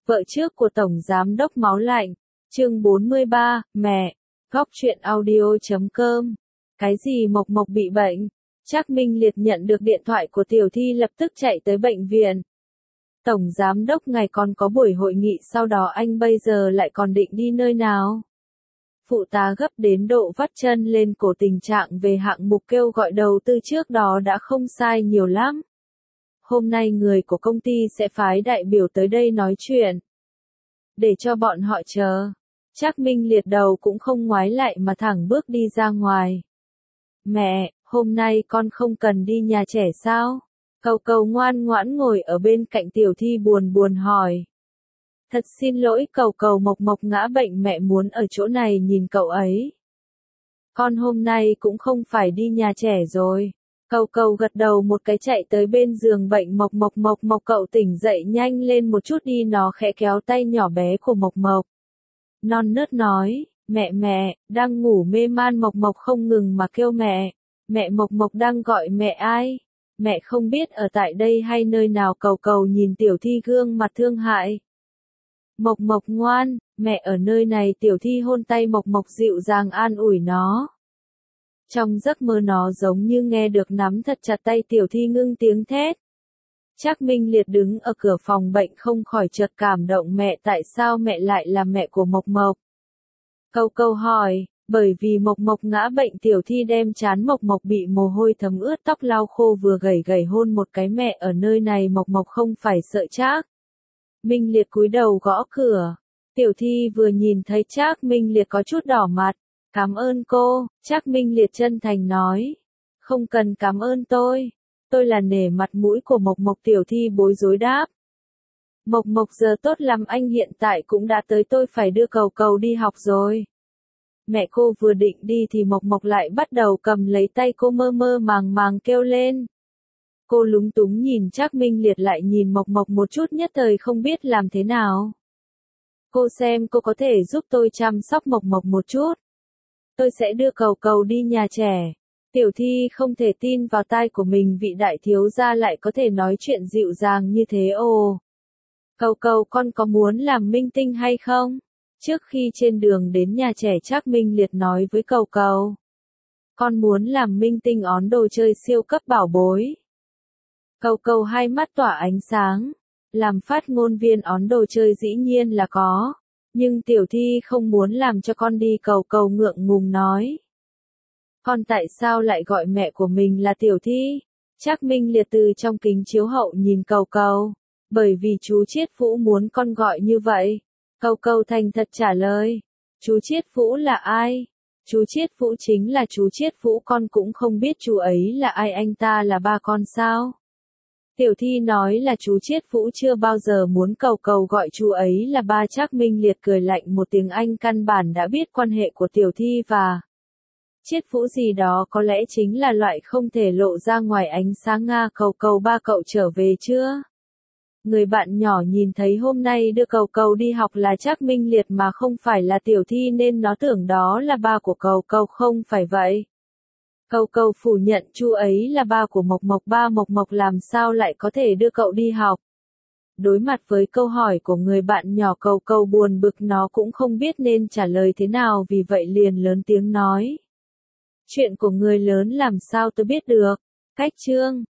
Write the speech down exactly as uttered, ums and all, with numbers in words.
Vợ trước của Tổng Giám đốc Máu Lạnh, chương bốn mươi ba, mẹ, góc truyện audio chấm com. Cái gì Mộc Mộc bị bệnh? Trác Minh Liệt nhận được điện thoại của Tiểu Thi lập tức chạy tới bệnh viện. Tổng Giám đốc ngài còn có buổi hội nghị sau đó anh bây giờ lại còn định đi nơi nào? Phụ tá gấp đến độ vắt chân lên cổ, tình trạng về hạng mục kêu gọi đầu tư trước đó đã không sai nhiều lắm. Hôm nay người của công ty sẽ phái đại biểu tới đây nói chuyện. Để cho bọn họ chờ. Trác Minh Liệt đầu cũng không ngoái lại mà thẳng bước đi ra ngoài. Mẹ, hôm nay con không cần đi nhà trẻ sao? Cầu Cầu ngoan ngoãn ngồi ở bên cạnh Tiểu Thi buồn buồn hỏi. Thật xin lỗi Cầu Cầu, Mộc Mộc ngã bệnh, mẹ muốn ở chỗ này nhìn cậu ấy. Con hôm nay cũng không phải đi nhà trẻ rồi. Cầu Cầu gật đầu một cái chạy tới bên giường bệnh Mộc Mộc. Mộc Mộc cậu tỉnh dậy nhanh lên một chút đi, nó khẽ kéo tay nhỏ bé của Mộc Mộc. Non nớt nói, mẹ mẹ, đang ngủ mê man. Mộc Mộc không ngừng mà kêu mẹ. Mẹ. Mộc Mộc đang gọi mẹ ai? Mẹ không biết ở tại đây hay nơi nào. Cầu Cầu nhìn Tiểu Thi gương mặt thương hại. Mộc Mộc ngoan, mẹ ở nơi này. Tiểu Thi hôn tay Mộc Mộc dịu dàng an ủi nó. Trong giấc mơ nó giống như nghe được nắm thật chặt tay Tiểu Thi ngưng tiếng thét. Trác Minh Liệt đứng ở cửa phòng bệnh không khỏi chợt cảm động. Mẹ, tại sao mẹ lại là mẹ của Mộc Mộc? Cầu Cầu hỏi, bởi vì Mộc Mộc ngã bệnh. Tiểu Thi đem trán Mộc Mộc bị mồ hôi thấm ướt, tóc lau khô, vừa gầy gầy hôn một cái. Mẹ ở nơi này. Mộc Mộc không phải sợ Trác Minh Liệt cúi đầu gõ cửa. Tiểu Thi vừa nhìn thấy Trác Minh Liệt có chút đỏ mặt. Cảm ơn cô, Trác Minh Liệt chân thành nói. Không cần cảm ơn tôi. Tôi là nể mặt mũi của Mộc Mộc. Tiểu Thi bối rối đáp. Mộc Mộc giờ tốt lắm, anh hiện tại cũng đã tới, tôi phải đưa Cầu Cầu đi học rồi. Mẹ cô vừa định đi thì Mộc Mộc lại bắt đầu cầm lấy tay cô, mơ mơ màng màng kêu lên. Cô lúng túng nhìn Trác Minh Liệt lại nhìn Mộc Mộc một chút, nhất thời không biết làm thế nào. Cô xem cô có thể giúp tôi chăm sóc Mộc Mộc một chút. Tôi sẽ đưa Cầu Cầu đi nhà trẻ. Tiểu Thi không thể tin vào tai của mình, vị đại thiếu gia lại có thể nói chuyện dịu dàng như thế. Ồ, Cầu Cầu, con có muốn làm minh tinh hay không? Trước khi trên đường đến nhà trẻ, Trác Minh Liệt nói với Cầu Cầu. Con muốn làm minh tinh ón đồ chơi siêu cấp bảo bối. Cầu Cầu hai mắt tỏa ánh sáng. Làm phát ngôn viên ón đồ chơi dĩ nhiên là có. Nhưng Tiểu Thi không muốn làm cho con đi. Cầu Cầu ngượng ngùng nói. Con tại sao lại gọi mẹ của mình là Tiểu Thi? Trác Minh Liệt từ trong kính chiếu hậu nhìn Cầu Cầu. Bởi vì chú Chiết Vũ muốn con gọi như vậy. Cầu Cầu thành thật trả lời. Chú Chiết Vũ là ai? Chú Chiết Vũ chính là chú Chiết Vũ, con cũng không biết chú ấy là ai. Anh ta là ba con sao? Tiểu Thi nói là chú Chiết Vũ chưa bao giờ muốn Cầu Cầu gọi chú ấy là ba. Trác Minh Liệt cười lạnh một tiếng, anh căn bản đã biết quan hệ của Tiểu Thi và Chiết Vũ gì đó, có lẽ chính là loại không thể lộ ra ngoài ánh sáng. Nga, Cầu Cầu ba cậu trở về chưa? Người bạn nhỏ nhìn thấy hôm nay đưa Cầu Cầu đi học là Trác Minh Liệt mà không phải là Tiểu Thi nên nó tưởng đó là ba của Cầu Cầu. Không phải vậy. Cầu Cầu phủ nhận, chú ấy là ba của Mộc Mộc. Ba Mộc Mộc làm sao lại có thể đưa cậu đi học? Đối mặt với câu hỏi của người bạn nhỏ, Cầu Cầu buồn bực, nó cũng không biết nên trả lời thế nào, vì vậy liền lớn tiếng nói. Chuyện của người lớn làm sao tôi biết được? Cách chương